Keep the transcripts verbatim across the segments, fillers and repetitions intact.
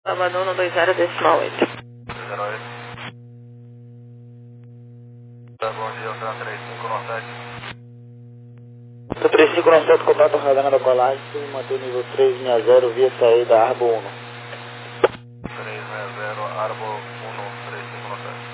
Salvador no dois zero decimal oito. zero oito. Bom dia, Alcan três cinco nove sete. três cinco nove sete, contato Radana da Colagem, manter nível três seis zero via saída Arbo um. três seis zero, Arbo um, três cinco nove sete.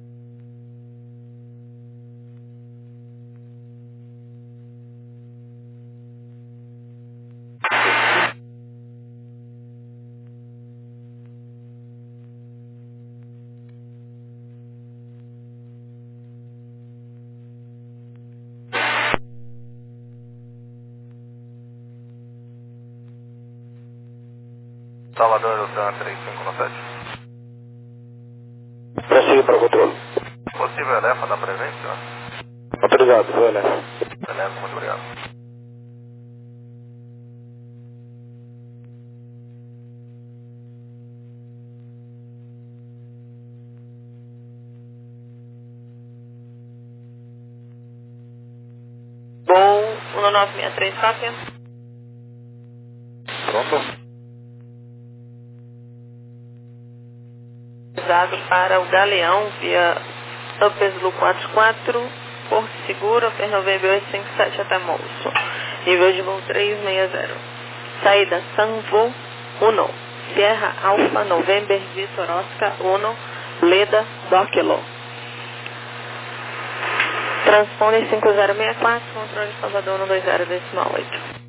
Salvador, Alcan três cinco nove sete. Prossiga para o controle. Possível Elefa da presente, senhor? Autorizado, foi Elefa. Beleza, muito obrigado. Bom, um nove seis três, cópia. Pronto? Usado para o Galeão via Upeslu quatro quatro, Porto Seguro, Upper November oito cinco sete até Molso. Nível de voo três seis zero. Saída Sanvo um. Sierra Alfa November Vitor Oscar um. Leda Dokilo. Transponder cinco zero seis quatro, controle Salvador no dois zero decimal oito.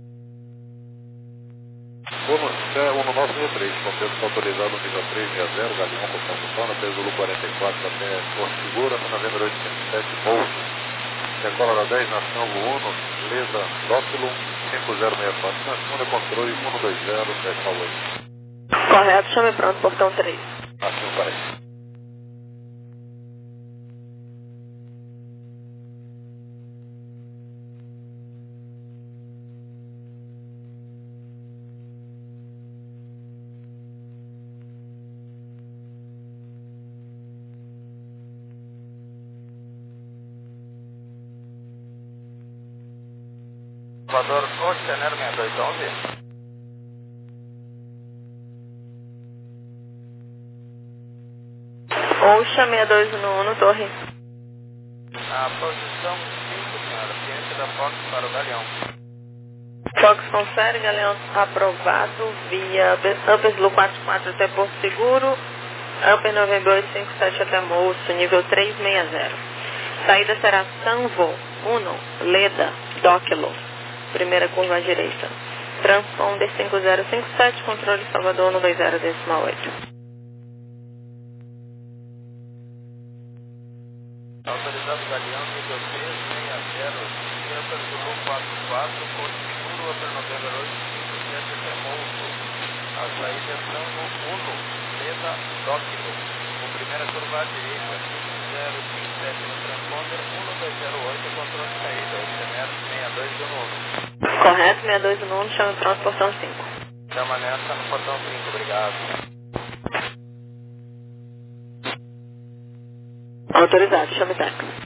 Vamos até um nove seis três, contento autorizado nível três seis zero, Galeão, Coção Mutana, peso Lu quarenta e quatro até Porto Segura, Novembro oito cinco sete, Bolso, decola da dez, Nação um, Leda, Dócilo, cinco zero seis quatro, transponder controle um dois zero, decimal oito. Correto, chame pronto, portão três. Assim parece. Salvador, Oceaner seis dois onze. Oxa seis dois um um, torre. A posição cinco, senhora, ciência da Fox para o Galeão. Fox confere, Galeão aprovado via Upeslu quatro quatro até Porto Seguro, Upper November oito cinco sete até Molso, nível três seis zero. Saída será Sanvo um, Leda, Dokilo. Primeira curva à direita. Transponder cinco zero cinco sete, controle Salvador no dois zero decimal oito. Autorizado Galeão, nível três seis zero, Upper Zulu quatro quatro, Porto Seguro, Upper November oito cinco sete até Molso. A saída é Sango um, Leda, Dokilo. Com primeira curva à direita, cinco zero cinco sete no transponder, um dois zero oito, controle de saída, Oceaner seis dois um um. Correto, seis dois um um, chama pronto, portão cinco. Chama nessa no portão cinco, obrigado. Autorizado, chame técnico.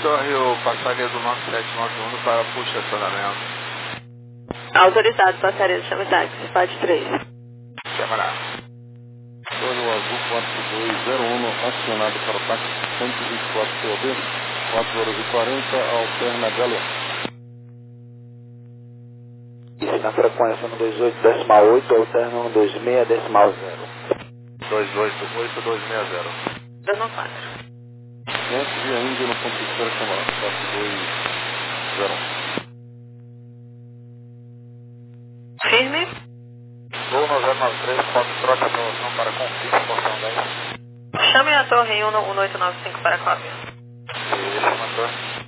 Torre o passageiro do nove sete nove um para push estacionamento. Autorizado, passageiro, chame táxi, parte três. Chamará. Torre o Azul quatro dois zero um, acionado para o táxi cento e vinte e quatro C O B, quatro horas e quarenta, alterna Galeão. Isso, na frequência um dois oito decimal oito, alterna um dois seis decimal zero. dois dois oito dois seis zero. dois nove quatro. Antes via Índia no ponto de espera chamado quatro dois zero um. Firme. Voo no zero nove três, quatro troca a aprovação para conflito, portão dez. Chame a torre em um oito nove cinco para cópia. Isso, mandou.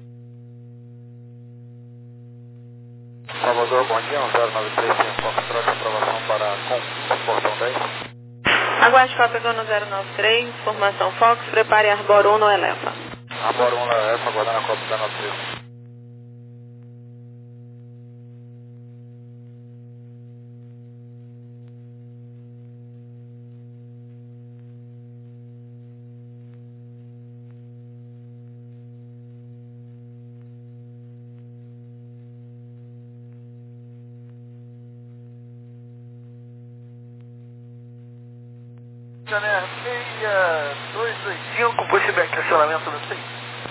Salvador, bom dia, um zero nove três, Fox troca a aprovação para conflito, portão dez. Aguarde cópia no zero nove três, formação Fox, prepare Arbor um no Elefa. Arbor um no Elefa, aguardando a cópia da nove três. Janeiro seis dois dois cinco, pushback, estacionamento no seis.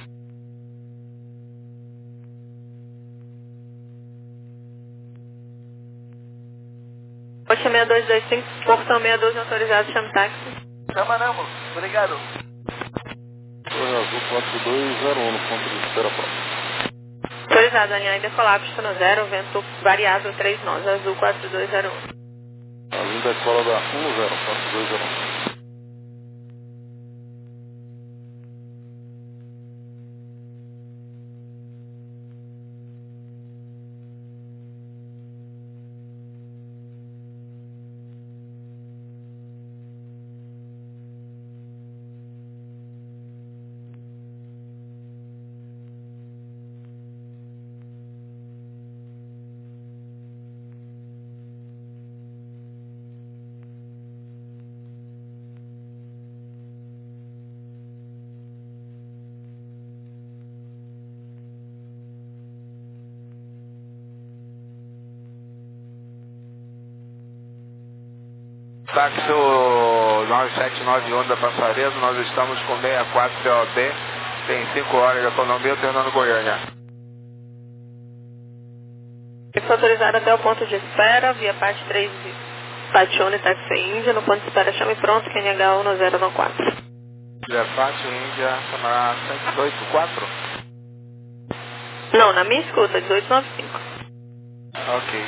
Poxa seis dois dois cinco, portão seis doze autorizado, chame táxi. Chamaramos, obrigado. Torre Azul quatro dois zero um, no ponto de espera próximo. Autorizado, alinhar e decolar, pista no zero, vento variável três nós, azul quatro dois zero um. A vinda é cola da um zero quatro dois zero um. Táxi nove sete nove um da Passaredo, nós estamos com sessenta e quatro P O B, tem cinco horas de autonomia, Fernando Goiânia. Fica autorizado até o ponto de espera, via parte três, Patione, táxi Índia, no ponto de espera, chame pronto, Q N H um zero nove quatro. Lefate Índia, camarada cento e oito quatro? Não, na minha escuta, dezoito nove cinco. Ok.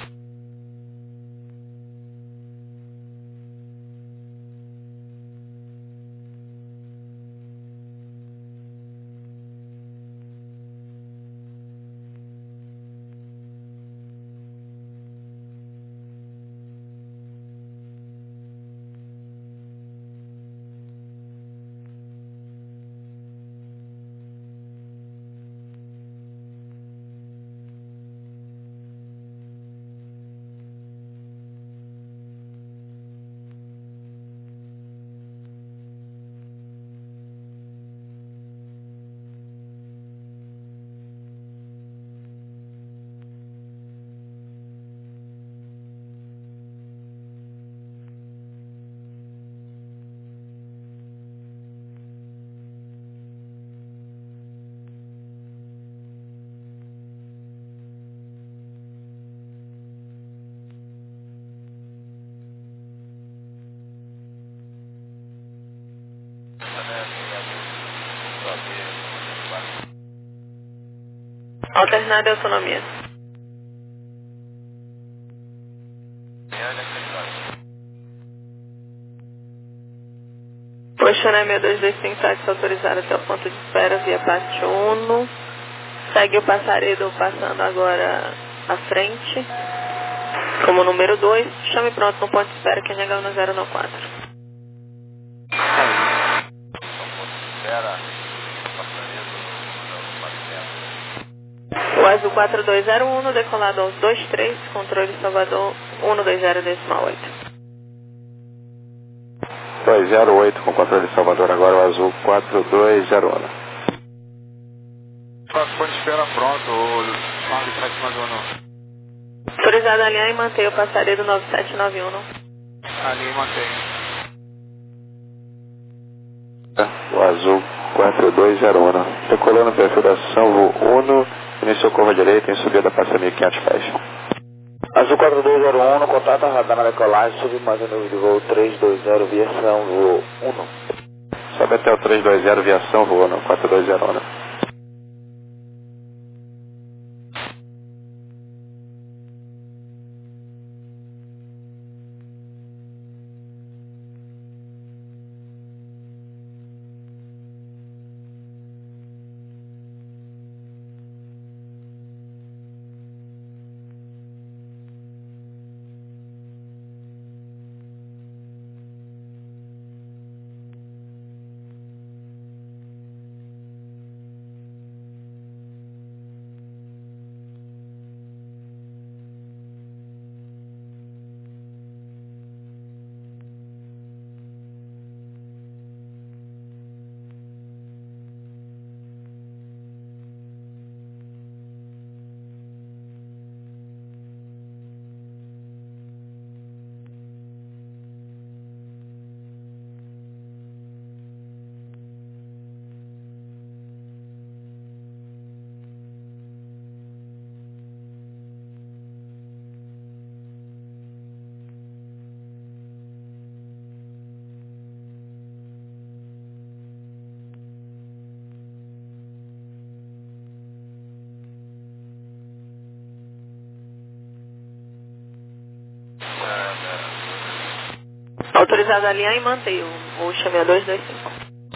Alternada e autonomia. Poxa, seis dois dois cinco, táxi autorizado até o ponto de espera, via parte um. Segue o passaredo passando agora à frente. Como número dois, chame pronto no ponto de espera, Q N H um zero nove quatro. O azul quatro dois zero um, no decolado aos dois três, controle Salvador um dois zero decimal oito. dois zero oito com controle Salvador, agora o azul quatro dois zero um. Fox Band espera pronto, o nove sete nove um. Autorizado a alinhar e manter o passaredo nove sete nove um. Alinha e mantém. O azul quatro dois zero um. Decolando perfil da Salvo Uno, iniciou curva direita em subida para mil e quinhentos pés. Azul quatro dois zero um, contato a radar na decolagem, submantendo o nível de voo três dois zero, viação voo um. Sobe até o três dois zero, viação voo um, quatro dois zero um. Autorizado a alinhar e manter o, o Xamia dois dois cinco.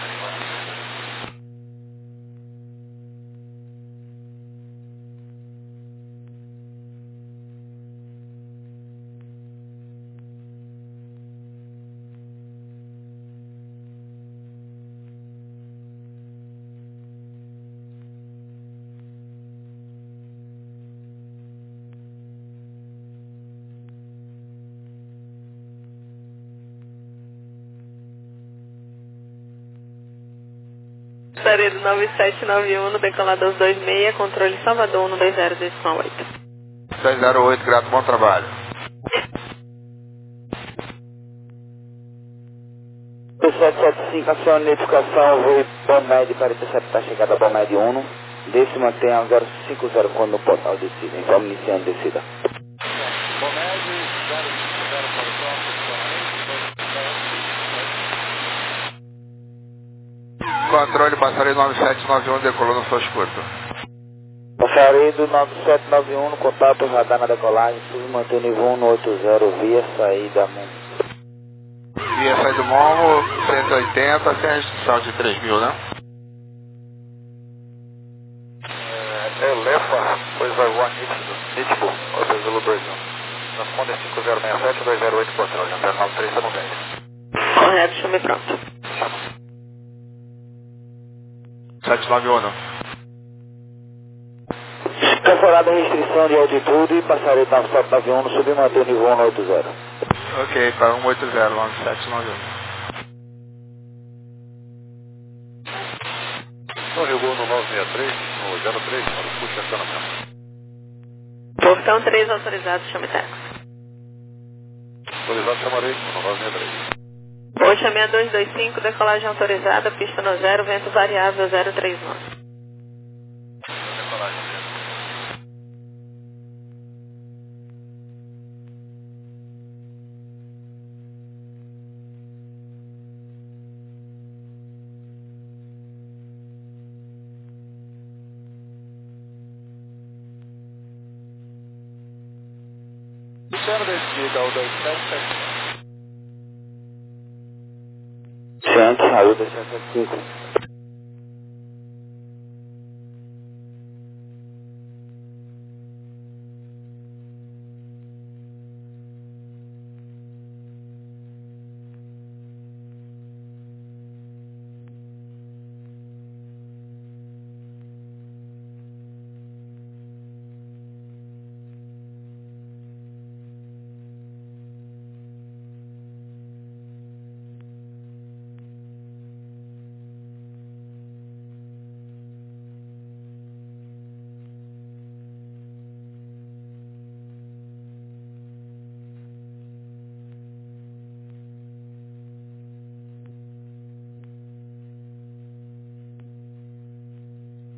Passaredo nove sete nove um, decolador dois seis, controle Salvador um dois zero dois oito. dois zero oito, grato, bom trabalho. sete sete cinco, aciona notificação, voo Bomed quarenta e sete para chegada Bomed um. Desce mantém a zero cinco zero quando no portal de descida. Informe iniciando descida. Bomed, zero cinco zero para o controle passaredo nove sete nove um, decolou no Foz Curto. Passaredo nove sete nove um, contato radar na decolagem, submantém nível um no oito zero, via saída Mundo. Via saída do morro, cento e oitenta, sem restrição de três mil, né? É, Elefa, dois zero um, nítido, nítido, Hotel Zulu Brasil. Transponder cinco zero seis sete, dois zero oito, controle, zero nove três zero dez. Correto, chame pronto. sete nove um. Cancelada a restrição de altitude, passaredo nove sete nove um, submantém nível um no oito zero. Ok, para um oito zero, nove sete nove um. No Rio no nove seis três, no zero três, para o puxa acionamento. Portão três autorizado, chame Tex. Autorizado chamarei no nove seis três. Voo Xamia dois dois cinco, decolagem autorizada, pista no zero, vento variável zero três nove. Decolagem. Iniciando descida ao dois sete sete. Ciente, saiu da cento e cinco.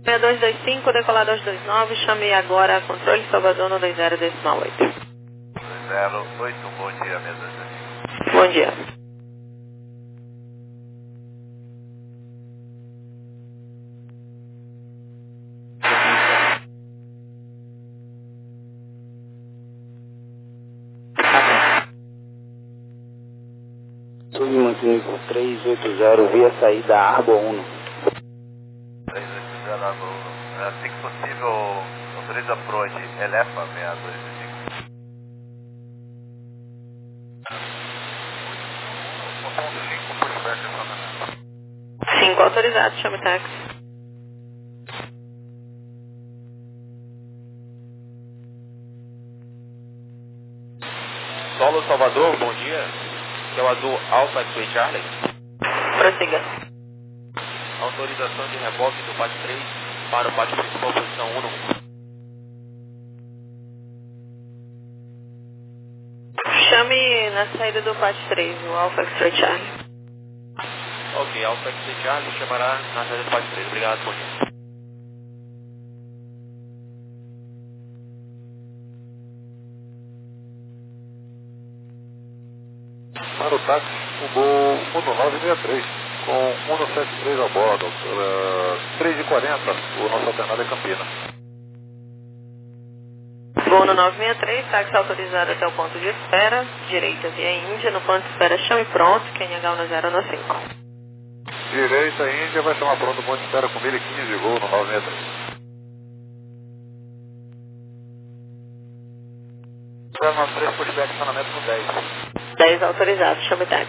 seis dois dois cinco, decolar dois dois nove, chame agora controle Salvador no dois zero decimal oito. dois zero oito, bom dia, mesa dois dois cinco. Bom dia. Submantivo três oito zero, via saída Arbor um. três oito zero, Arbor um. Assim que possível, autoriza approach, eleva seis dois dois cinco. cinco, pushback, estacionamento. cinco autorizado, chame táxi. Solo Salvador, bom dia. Que é o azul Alpha X-Ray Charlie. Prossiga. Autorização de reboque do P A T três para o P A T principal, posição um. Chame na saída do P A T três, o Alpha X-Ray Charlie. Ok, Alpha X-Ray Charlie chamará na saída do P A T três. Obrigado, bom dia. Para o táxi, o gol um nove seis três, com um sete três a bordo, uh, três e quarenta, o nosso alternado é Campinas. Voo no nove seis três, táxi autorizado até o ponto de espera, direita via Índia, no ponto de espera chame pronto, Q N H no zero no cinco. Direita Índia, vai chamar pronto o ponto de espera com mil e quinze, gol no nove seis três. Programa três, pushback, estacionamento no dez. dez autorizado, chame táxi.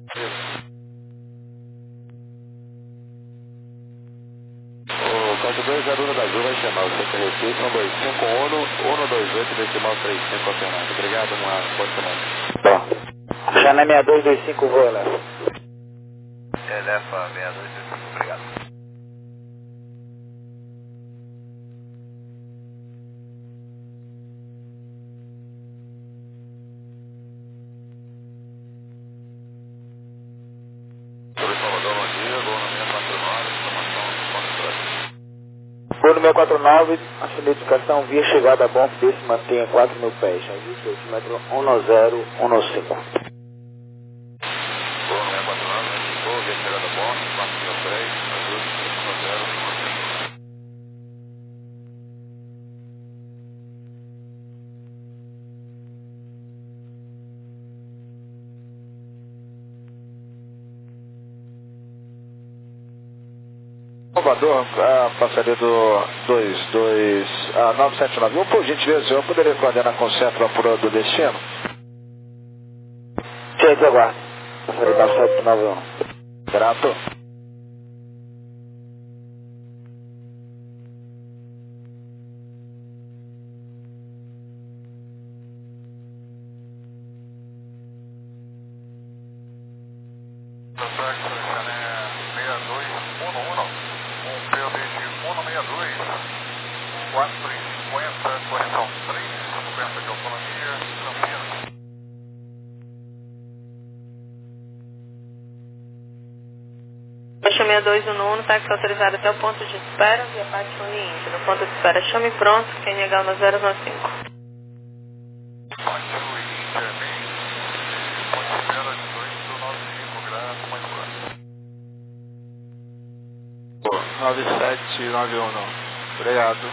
O quatro dois zero um da Azul vai chamar o C T R C, são dois cinco um um dois oito decimal três cinco alternado. Obrigado, uma boa semana. Bom. Chana seis dois dois cinco, voo, eleva. Eleva seis dois dois cinco, obrigado. Voo no meu quatro nove, a sua identificação via chegada a bom, desse mantenha quatro mil pés, ajuste altímetro um zero um cinco. Voo no meu quatro nove, voo via chegada a bom, quatro mil pés, ajuste um zero um cinco. Salvador, a passaria do dois dois nove sete nove um, por gentileza, eu poderia coordenar com o centro apurado do destino? Gente, aguarde. Passaria nove sete nove um. Grato. seis dois um um, táxi autorizado até o ponto de espera, via parte Índia. No ponto de espera, chame pronto, Q N H no zero no cinco. nove sete nove um, obrigado.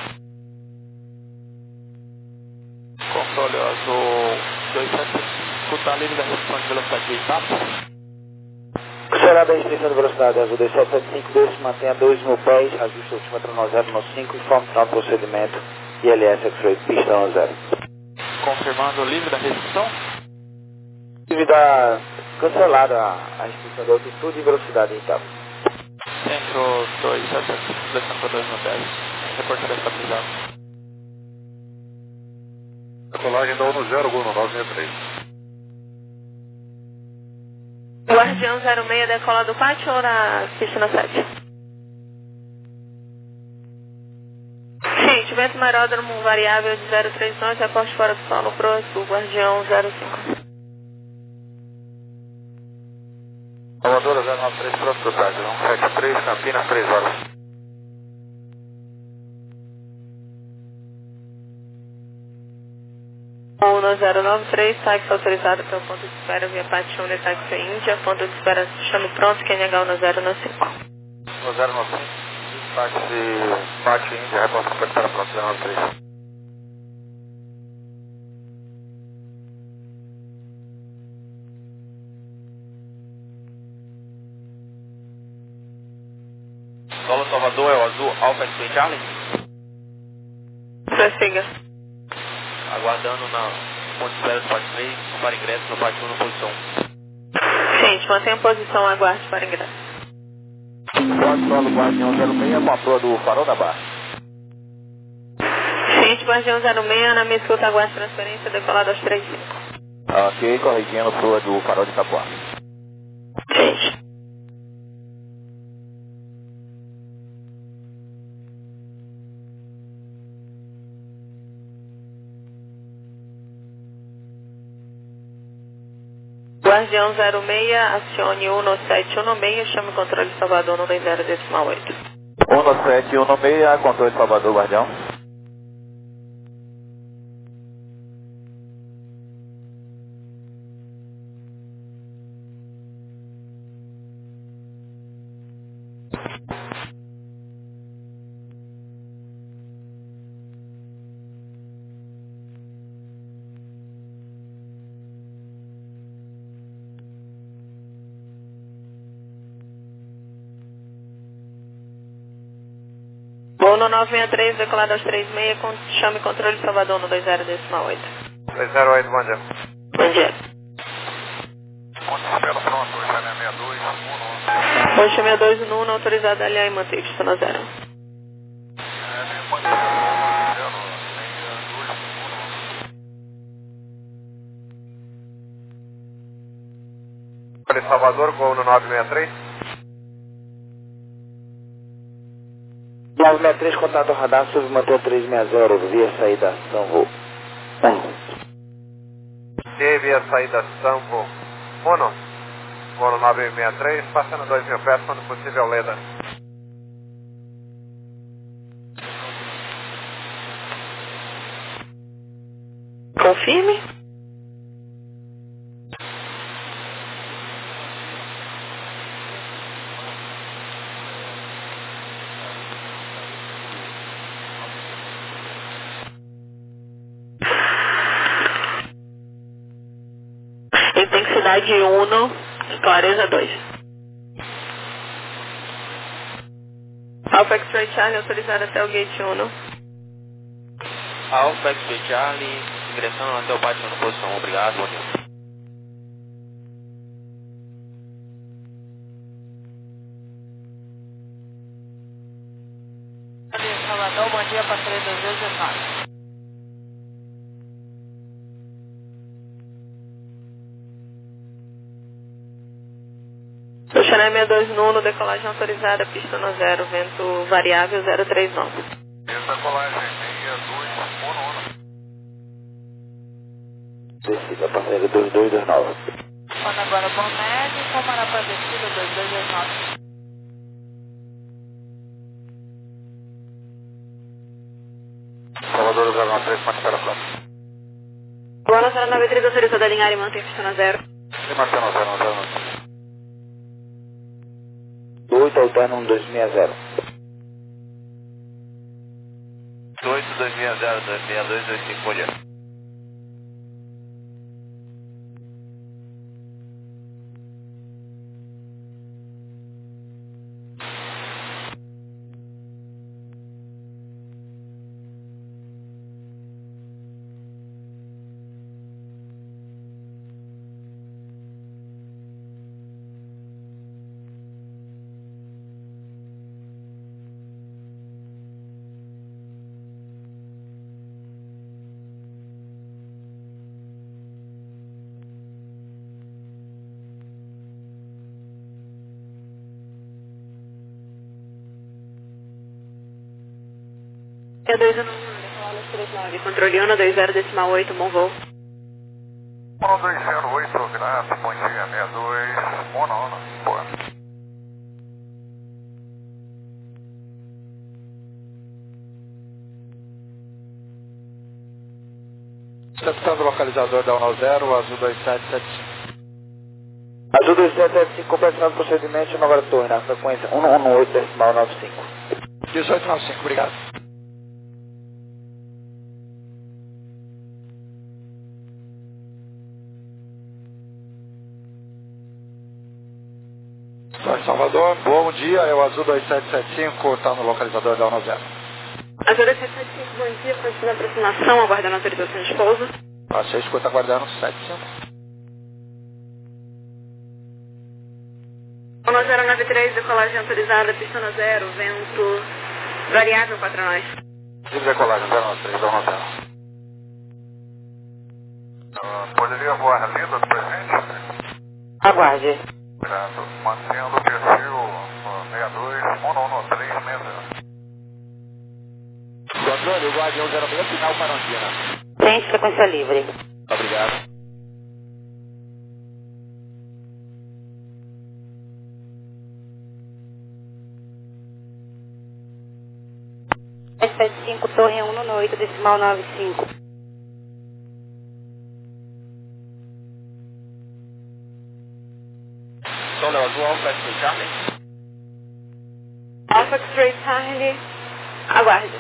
Controle azul dois sete cinco, está livre da restrição de velocidade de etapa. Será da restrição de velocidade azul dois sete sete cinco, desse mantenha dois mil pés, ajuste altímetro no zero no cinco, informe final do procedimento, I L S X-Ray, pista no zero. Confirmando o livre da restrição? Livre da... cancelada a restrição de altitude e velocidade em etapa. Centro dois sete sete cinco, descendo para dois mil dez, reportaria estabilizado. Decolagem da um zero, gol no nove seis três. Guardião zero seis, decola do pátio ou na pista sete? Sim, vento aeródromo variável de zero três nove, reporte fora do solo pro sul, Guardião zero cinco. Salvador zero nove três, pronto pro táxi, um sete três, Campinas, três horas. um zero nove três, táxi autorizado pelo ponto de espera via Pátio Uni Táxi Índia, ponto de espera chame pronto, Q N H um zero nove cinco. um zero nove cinco, táxi Pátio Índia, reporte para espera pronto, zero nove três. Solo Salvador é o azul, Alfa X-Ray Charlie. Prossiga. Aguardando na ponte de espera do Pátio três, para ingresso no Pátio um na posição um. Gente, mantenha a posição, aguarde para ingresso. Solo Guardião zero seis, com a proa do Farol da Barra. Gente, Guardião zero seis, na minha escuta, aguarde transferência, decolado aos trinta e cinco. Ok, corrigindo proa do Farol de Itapuá. Gente. Guardião zero seis, acione um sete um seis, chame o controle Salvador no dois zero decimal oito. um sete um seis, controle Salvador, Guardião. Voo no nove seis três, decolado aos trinta e seis, com, chame controle Salvador no dois zero decimal oito. dois zero oito, bom dia. Bom dia. Ponte de espera pronto, hoje é sessenta e dois, um Hoje sessenta e dois no um, autorizado a aliar e manter pista no zero. Salvador, gol no nove seis três. nove seis três, contato radar, submanter três seis zero, via saída São Voo. E via saída São Voo. Uno, gol no nove seis três, passando dois mil pés, quando possível, Leda. Confirme. Intensidade um, clareza dois. Alpha X-Ray Charlie, autorizado até o gate um. Alfa X-Ray Charlie, ingressando até o Pátio um na posição um, obrigado, bom dia. Salvador, bom dia, passageiro dois dois dois nove. Oceané sessenta e dois no uno, decolagem autorizada, pista no zero, vento variável zero três nove. Decolagem sessenta e dois, um um. Descida, passageiro dois dois dois nove. Quando agora bom médio, comandar para descida dois dois dois nove. Salvador zero nove três, ponte espera pronto. Boa zero nove três, autorizada a alinhar e manter pista no zero. E mantendo zero zero nove. oito, alterno um dois seis zero. oito dois seis zero dois seis dois dois cinco, bom dia. É dois um nove, três nove, controle um dois zero decimal oito, bom voo. um dois zero oito, virado, bom dia, sessenta e dois, um um, boa. Executando o localizador da um nove zero, azul dois sete sete cinco. Azul dois sete sete cinco, completando o procedimento, nova torre na frequência um um oito decimal nove cinco. dezoito noventa e cinco, obrigado. São Salvador, bom dia, é o azul dois sete sete cinco, está no localizador da um nove zero. Azul dois sete sete cinco, bom dia, continua a aproximação, aguardando a autorização de pouso. Passei, escuta aguardando sete cinco. um zero nove três, decolagem autorizada, pista zero, vento variável quatro nós. Livre decolagem zero nove três, um nove zero. Uh, poderia voar ali do presente? Aguarde. Obrigado. Mantendo o perfil uh, sessenta e dois, um um três sessenta. Controle, o Guardião zero seis, final para Ondina. Tem frequência livre. Obrigado. sete sete cinco, torre um no oito, decimal nove cinco. São Léo Azul, Alfa X-Ray Charlie. Alpha X-Ray Charlie, aguarde.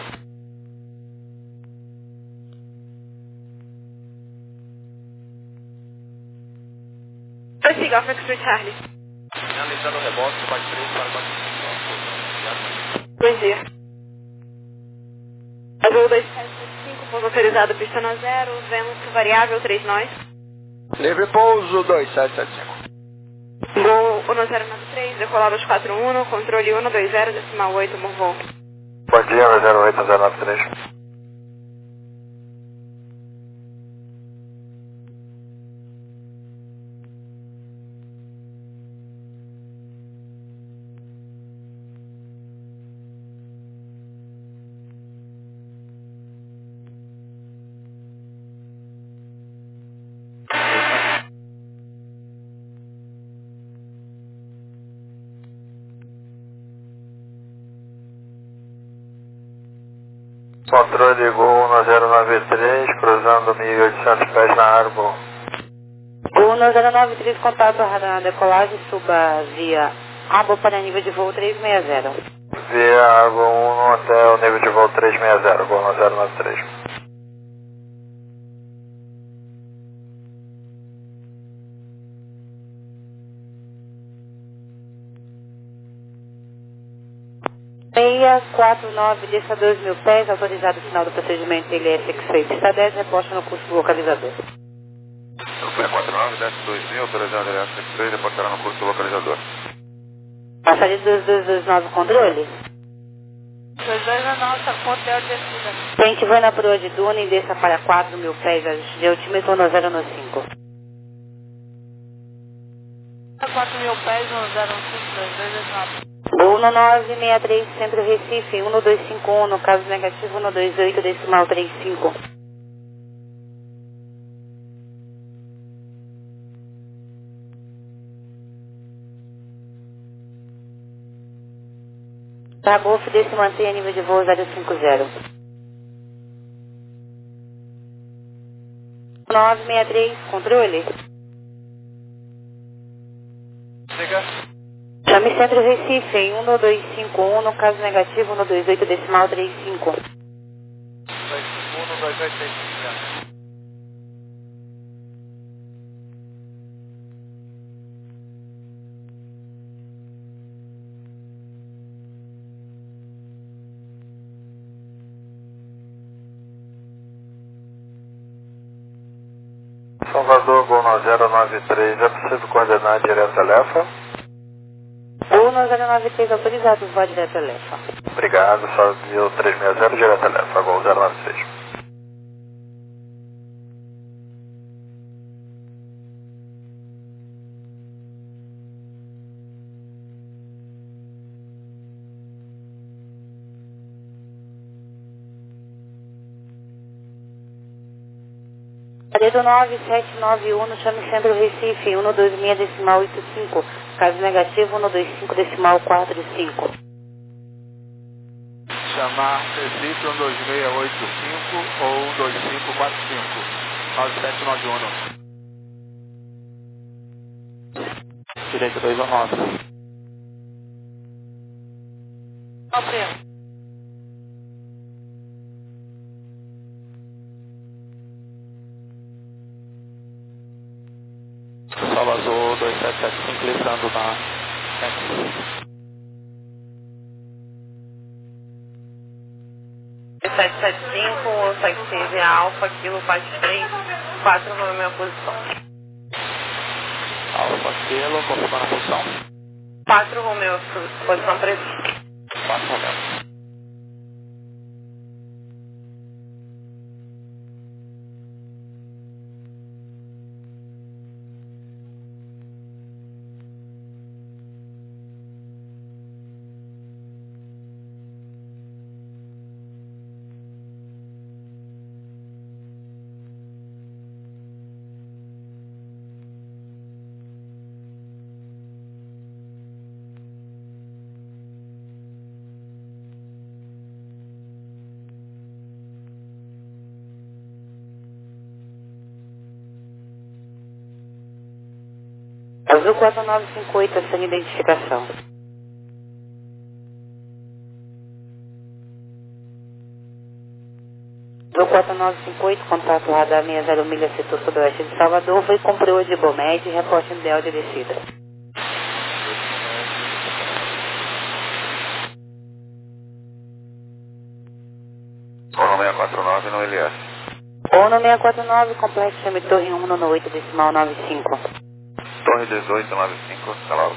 Prossiga, Alpha X-Ray Charlie. Finalizando o rebote, quatro três para quatro cinco. Bom dia. Azul dois sete sete cinco, pouso autorizado, pista zero, vento variável três nós. Livre pouso dois sete sete cinco. Gol um zero nove três, decolados quatro um, controle um dois zero, decimal oito, morvou. Bom dia, zero oito zero nove três. Controle Gol um zero nove três, cruzando mil e oitocentos pés na Arbor. Gol um zero nove três, contato radar na decolagem, suba via Arbor para nível de voo trezentos e sessenta. Via Arbor um até o nível de voo trezentos e sessenta, Gol um zero nove três. seis quatro nove, desça dois mil pés, autorizado o final do procedimento L S X-Ray. Pista dez, reposta no curso do localizador. seis quatro nove, desce dois mil, autorizado L S X-Ray, reportará no curso do localizador. Passaria dois dois dois nove, controle. dois dois nove, controle descida. Tente voar na proa de Duna e desça para quatro mil pés, ajuste de altímetro um zero cinco. quatro mil pés, um zero cinco, dois dois nove. um nove seis três, Centro Recife, um dois cinco um, no caso negativo, um dois oito, decimal trinta e cinco. Tá, Golf, desse mantenha nível de voo zero cinco zero. nove seis três, controle. Siga. Chame Centro Recife em um dois cinco um, no caso negativo, um dois oito, decimal trinta e cinco. dois cinco um, dois oito seis cinco. Salvador, Gol um zero nove três, é possível coordenar direto a Lefa? Gol um zero nove três, autorizado, voa direto a Lefa. Obrigado, só viu trezentos e sessenta, direto a Lefa, Gol zero nove três. Paredo nove sete nove um, chame Centro Recife, um dois seis, decimal oito cinco. Caso negativo, um dois cinco, decimal quatro cinco. Chamar Recife um dois seis oito cinco ou um dois cinco quatro cinco. nove sete nove um. Direito dois um nove. Compreendo. Solo Azul dois sete sete cinco listrando na sete sete cinco, taxi Alfa, Kilo quatro três, quatro na minha posição. Alfa Kilo, confirmando a posição. quatro Romeu, posição prevista. quatro Romeu. Azul quatro nove cinco oito, sem identificação. Azul quatro nove cinco oito, contato radar sessenta milha, setor sudoeste de Salvador, foi cumpriu de Bomed, reporte ideal de descida. Ono seiscentos e quarenta e nove no L S. Ono seiscentos e quarenta e nove, complexo chame Torre um no oito decimal nove cinco. Torre dezoito nove cinco, tá logo.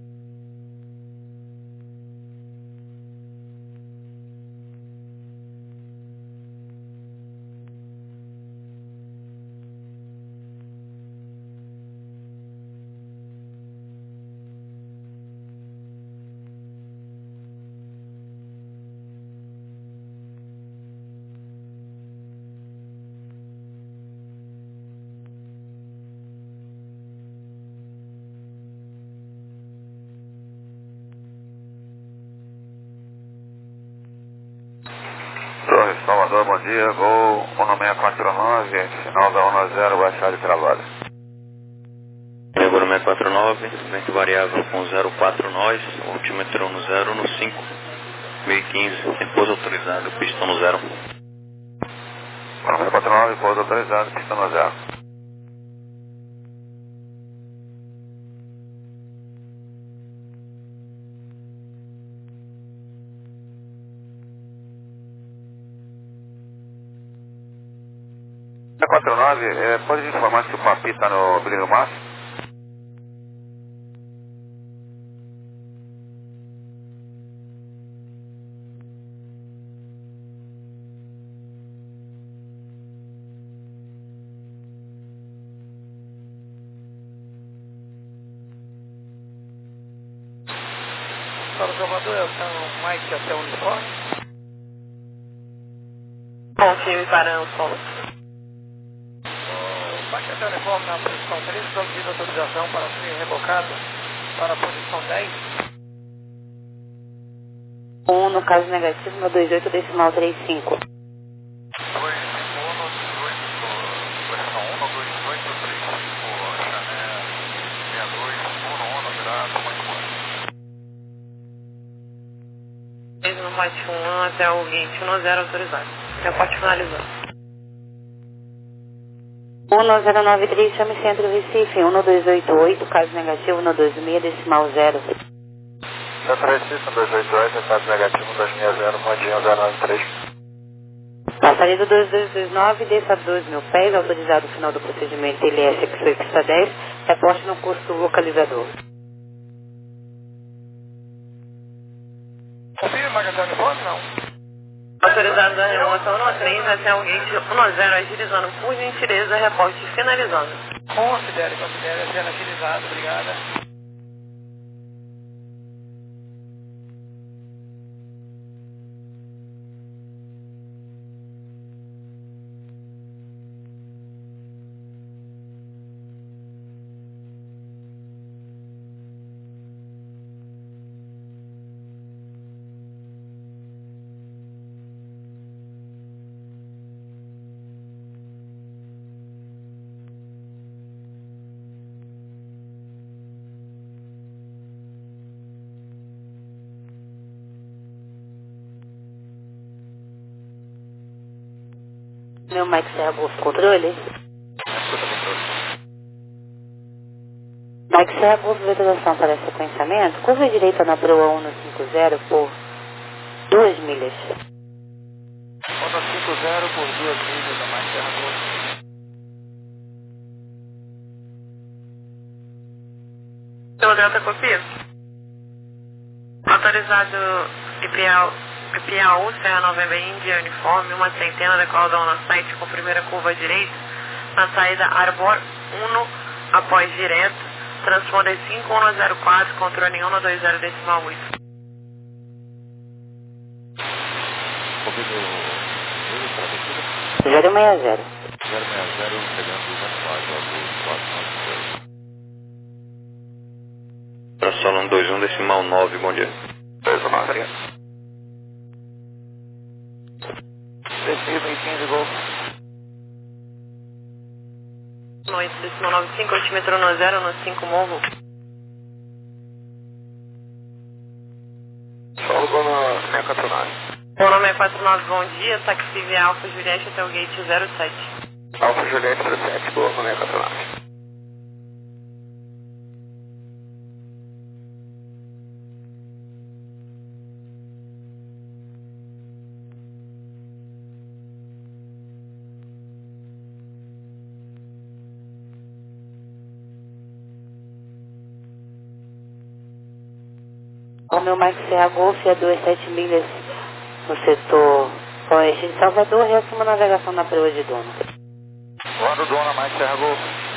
Torre Salvador, bom dia, voo Ono seiscentos e quarenta e nove, final da Ono zero, baixada de trabalho. Negro seiscentos e quarenta e nove, vento variável com zero quatro nós, altímetro no zero no cinco, mil e quinze, repouso autorizado, pistão no zero. Ono seiscentos e quarenta e nove, pouso autorizado, pistão no zero. quatro nove, é, pode informar se o papi está no brilho máximo? Para Salvador, eu tenho mais que até o uniforme. Confirme para o solo. Baixe até o uniforme na posição três, produzido autorização para ser rebocado para a posição dez. um no caso negativo, no vinte e oito decimal trinta e cinco. dois, Ono, dezoito, versão Ono, dois oito três cinco, Chané, sessenta e dois, Ono, Ono, virado, muito bom. Desde no pote um até o gate um zero autorizado. Reporte finalizado. um zero nove três, chame Centro Recife, um dois oito oito, caso negativo, no dois seis decimal zero. Centro Recife, dois oito oito, caso negativo, dois seis zero, bom dia, zero nove três. Passaria dois dois dois nove, desça dois mil pés, autorizado o final do procedimento L S X oito pista dez, reporte no curso localizador. Confirma que até o uniforme, não? Autorizado da remoção no três até o gate um zero, agilizando por gentileza, reporte finalizando. Considere, considere, sendo agilizado, obrigada. Meu Mike Serra Golf Controle. Escuta controle. Mike Serra Golf Vetorização para sequenciamento. Curva direita na proa cento e cinquenta por duas milhas. Onda cinquenta por duas milhas da Mike Serra Golf. Pelo Delta Copia. Autorizado I P A U, Serra November Índia, uniforme, uma centena, decola na site com primeira curva direita, na saída Arbor um, após direto, transponder cinco um zero quatro, controle um dois zero decimal oito. zero seis zero. zero seis zero, pegando duzentos mais, azul quatro nove dois. Salão dois um decimal nove, bom dia. dois um nove, obrigado. três mil e quinze, Golf. Noite, decimal nove cinco, altímetro no zero, no cinco, morro. Solo Gona seiscentos e quatro nove. Bono seiscentos e quatro nove, bom dia, táxi via Alfa Juliette até o gate zero sete. Alfa Juliette zero sete, Gol seiscentos e quatro nove. O meu Mike Serra Golf é duas sete milhas no setor oeste de Salvador, reassuma a navegação na proa de Dono. Voando Dona Mike Serra Golf.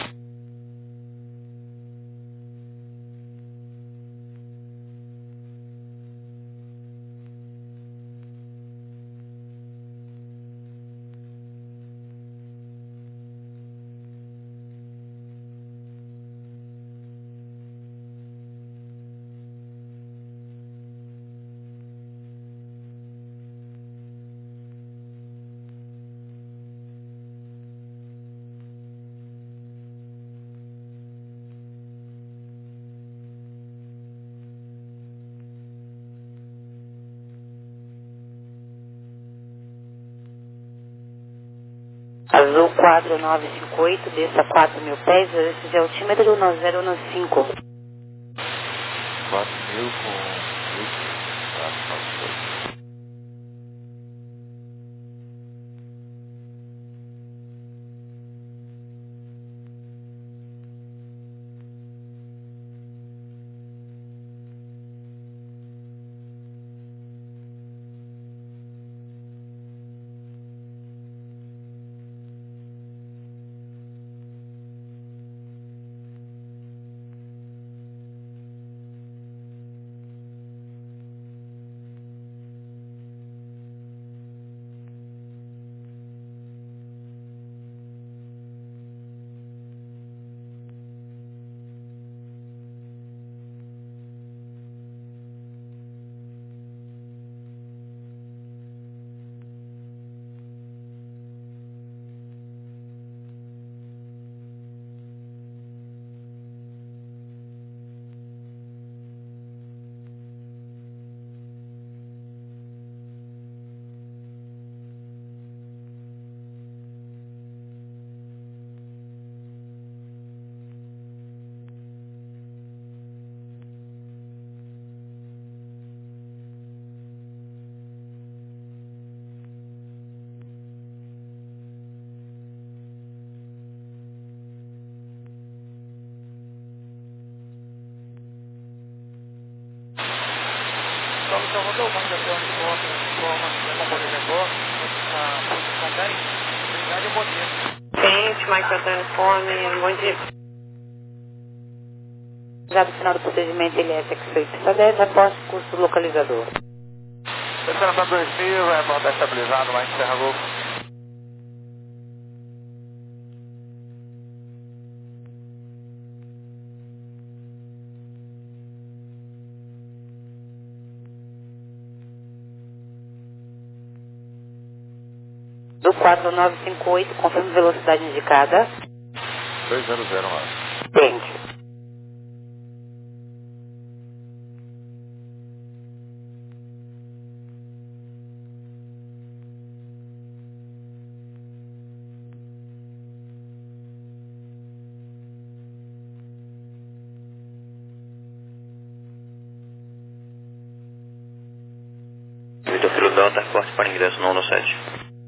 Azul quatro nove cinco oito, desça quatro mil pés, esse de altímetro no zero no cinco. quatro mil com oito. Solo Salvador, vamos até o uniforme, uniforme, componente de agora, na posição dez. Obrigado e bom dia. Cliente, Mike Antônio Uniforme, bom dia. Já no final do procedimento L S X oito dez, aposto curso localizador. Descendo para dois mil, vai voltar estabilizado, Mike Serra Golf. Do quatro nove cinco oito, confirme velocidade indicada. dois zero zero mais. Tente. Delta, reporte para ingresso no um sete.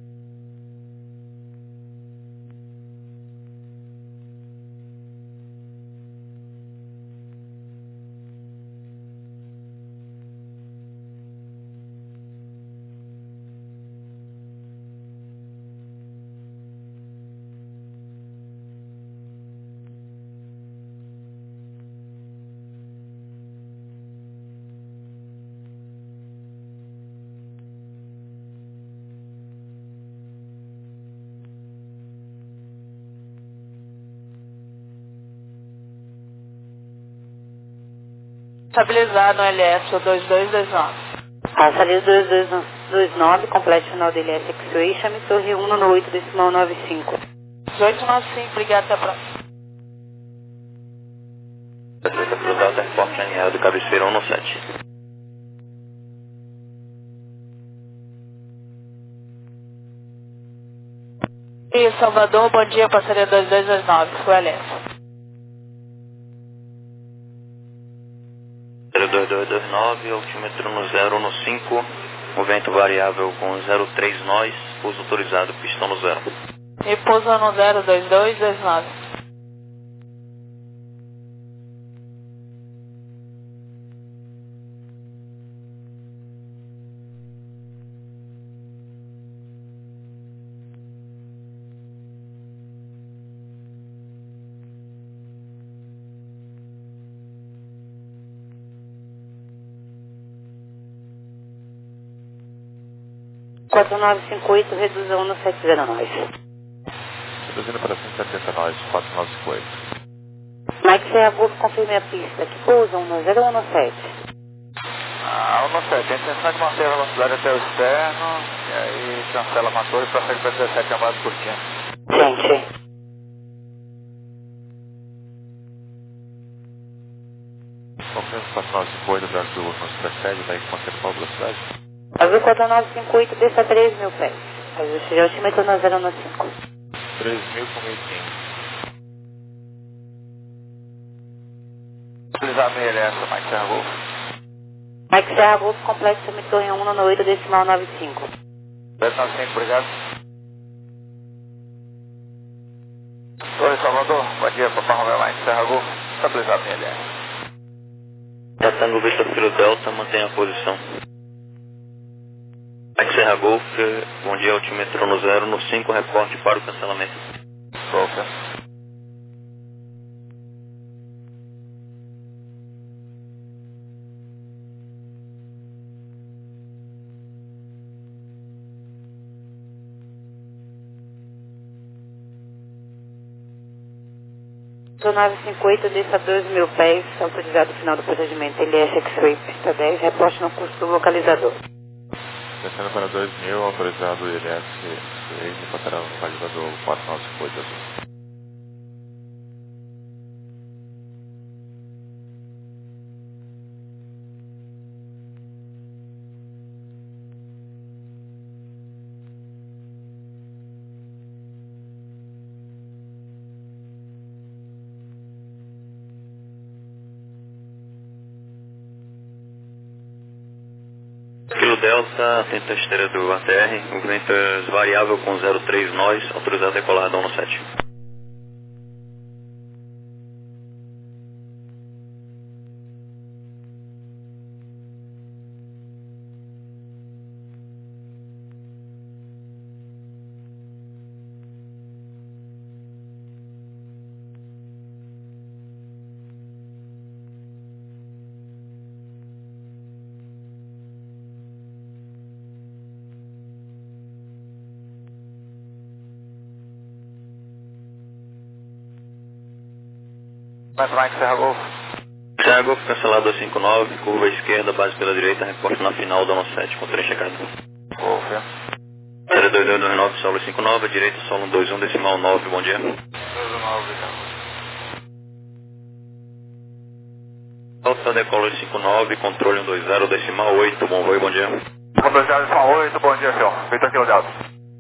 Estabilizado no L S dois dois dois nove. Passaria dois dois dois nove, complete final do L S X-Ray, chame torre um no oito decimal nove cinco. dezoito nove cinco, obrigado, até a próxima. Atleta pro Delta, reporte alinhado, cabeceira um sete. E Salvador, bom dia, passaria dois dois dois nove, foi L S. dois dois dois nove, altímetro no zero no cinco, o vento variável com zero três nós, pouso autorizado, pistão no zero. E pouso no zero dois dois dois nove. quatro nove cinco oito, reduza um no sete zero nove. Reduzindo para cento e setenta nós, quatro nove cinco oito. Mike Serra Golf, confirme a pista. Que pousa um no zero um no sete. Ah, um no sete. A intenção é de manter a velocidade até o externo, e aí cancela a torre para sair para dezessete a base curtinha. Gente. Confirmo quatro nove cinco oito, o Azul nos precede, daí mantendo qual velocidade? Azul quatro nove cinco oito, desça três mil pés. Ajuste de altímetro no zero no cinco. três mil com mil e quinze. Utilizar meia L S, Mike Serra Golf. Mike Serra Golf, complete submissão em um no oito decimal nove cinco. zero nove cinco, obrigado. Oi, Salvador, bom dia, Papai Romeu, Mike Serra Golf. Estabilizar meia L S. Tango Vista Filo Delta, mantenha a posição. Mike Serra Golf, bom dia, altímetro no zero no cinco, reporte para o cancelamento. Golf. nove cinco oito, desça dois mil pés, autorizado final do procedimento L S X-Ray, pista dez, reporte no curso do localizador. Descendo para dois mil, autorizado o I L S X-Ray, reportará o localizador quatro nove cinco oito Azul. Kilo Delta, atenta à esteira do A T R, o vento é variável com zero três nós, autorizado a decolar da um sete. Mas Mike Serra Golf. Serra Golf, cancelado dois cinco nove, curva esquerda, base pela direita, reporte na final da um sete, com trem chegado. Golf. zero dois dois dois nove, solo cinco nove, direita, solo dois um, decimal nove, bom dia. dois nove, obrigado. Delta, decola cinco nove, controle um dois zero, decimal oito, bom voo, bom dia. Controle decimal oito, bom dia, senhor. Feito aqui o Delta.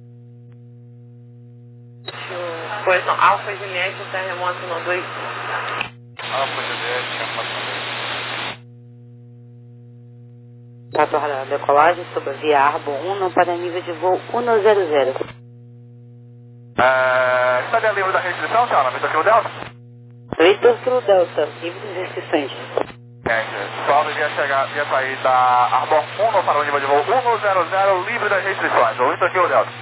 Pois não, Alfa Juliette, terremoto no dois. Alfa Juliette, terremoto no dois. Trato radar decolagem sobre a via Arbor um para nível de voo cento. É, estaria livre da restrição, senhora? Vitor Kilo Delta? Vitor Kilo Delta, livre de restrições. Gente, Salve via, chegar, via sair da Arbor um para o nível de voo cento, livre das restrições. O Vitor Kilo Delta.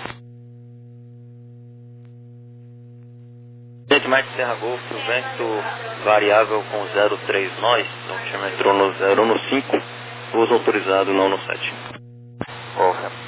Gente, Mike Serra Golf, vento variável com zero três nós, altimetro no zero no cinco, uso autorizado não no sete. Golf.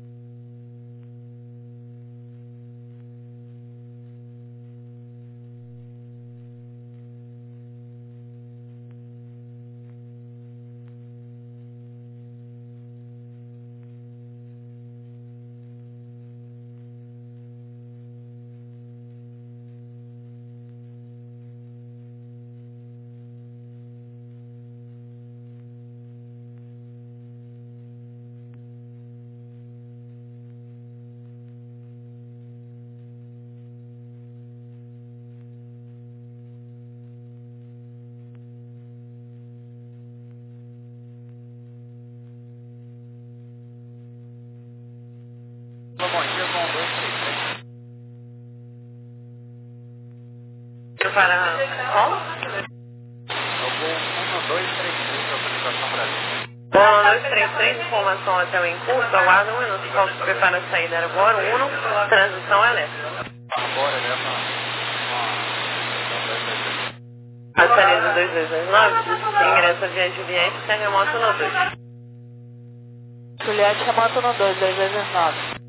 Para qual? Eu vou um, dois, três, três, autorização Brasil. Bola dois três três, informação até o em curso, aguarda um minuto, qual se prepara a saída agora, um, transição elétrica. Agora, né, A saída dois dois dois nove, ingressa via Juliette, terremoto no dois. Juliette, terremoto no dois, dois dois dois nove.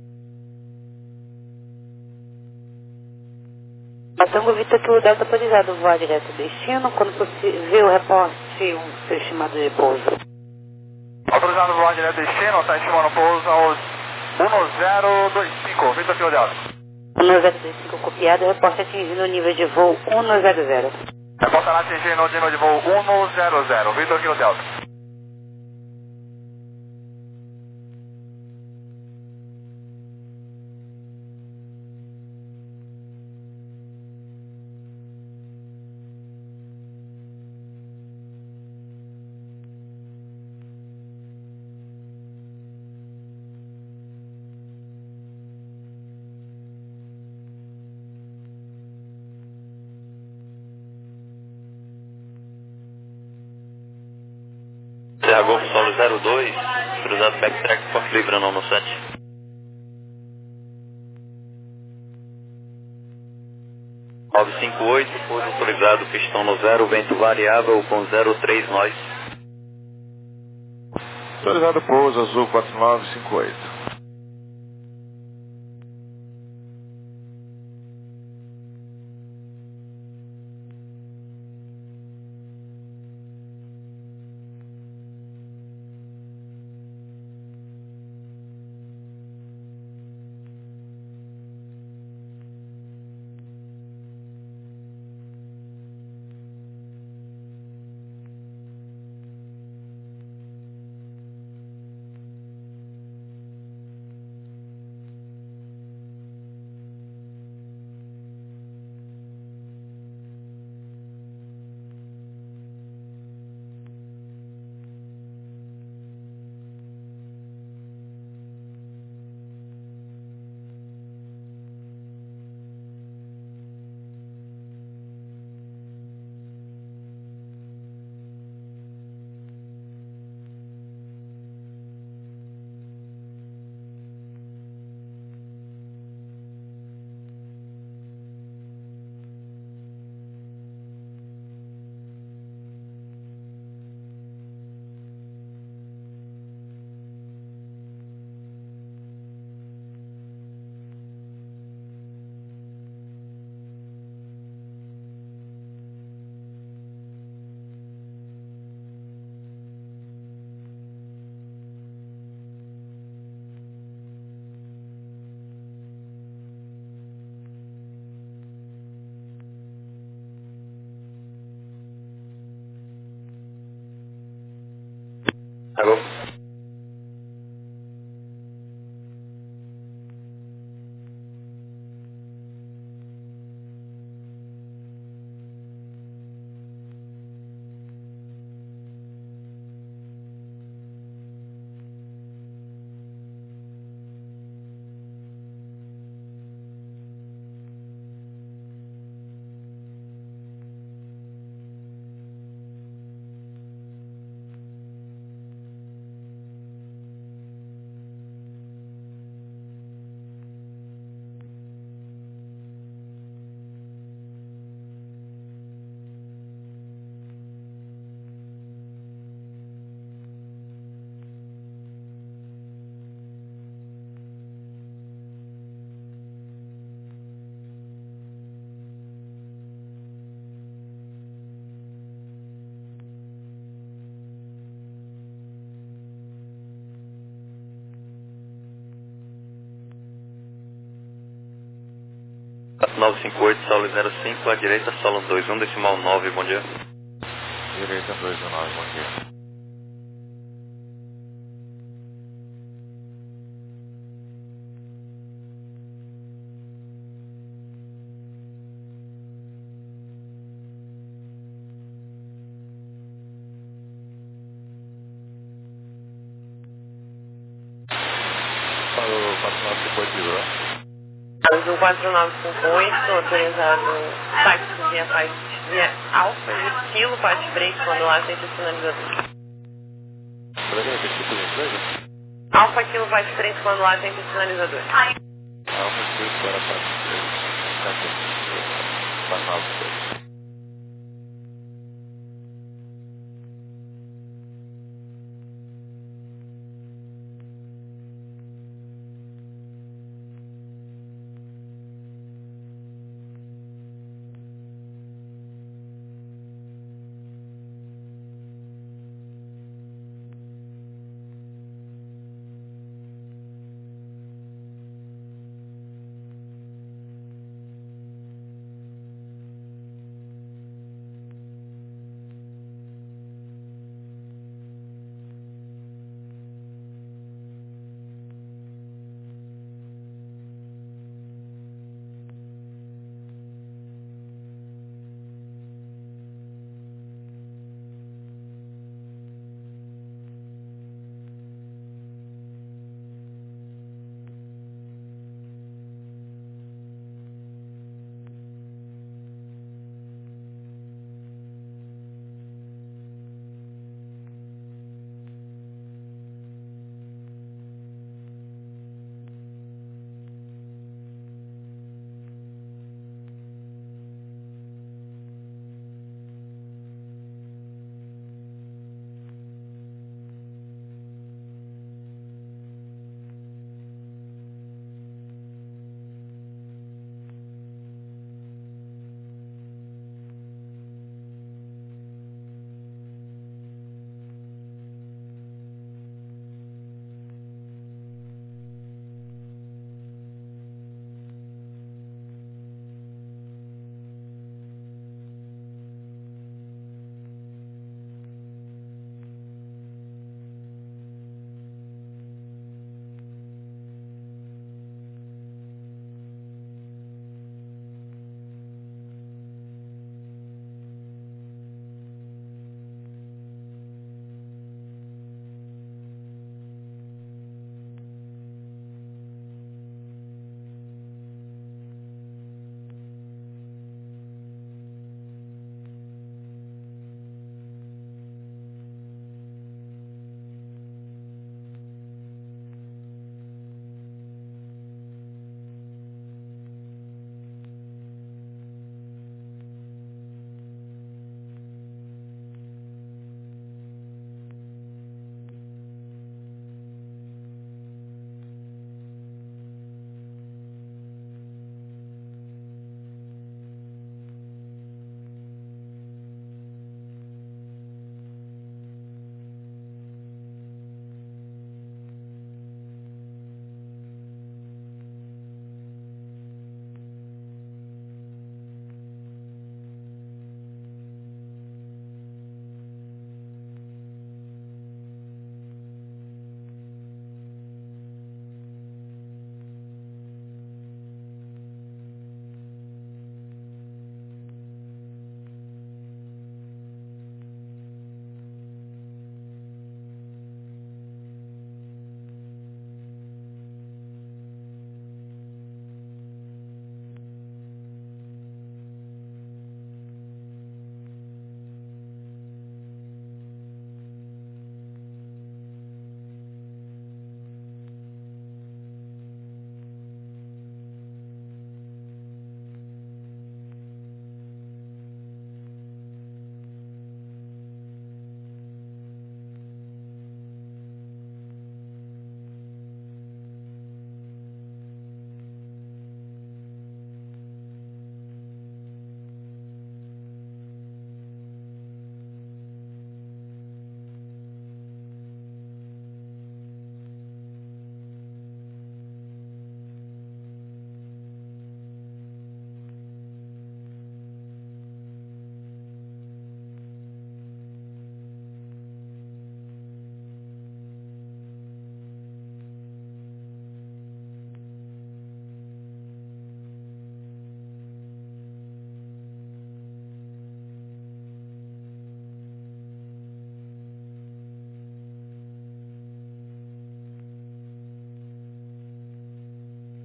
Tango Vitor Kilo Delta autorizado, voar direto ao destino, quando possível, reporte um seu estimado de pouso. Autorizado voar direto ao destino, está estimando pouso aos um zero dois cinco, Vitor Kilo Delta. um zero dois cinco copiado, reporte atingindo o nível de voo cento. Reportará atingindo o nível de voo cento, Vitor Kilo Delta. Serra Golf Solo zero dois, cruzado backtrack, Porto Livre não no sete. nove cinco oito, pouso autorizado, pistão no zero, vento variável com zero três nós. Autorizado pouso azul quatro nove cinco oito. nove cinco oito, Saulo zero cinco, à direita, Saulo dois um, decimal nove, bom dia. Direita dois um nove, bom dia. Para o quatro nove cinco oito, Azul quatro nove cinco oito, autorizado táxi via, via Alfa e estilo, parte break, quando lá tem o sinalizador. Poderia repetir por empresa? Alfa Kilo parte frente, quando lá tem o sinalizador. Alfa Kilo para parte break. quatro nove cinco oito.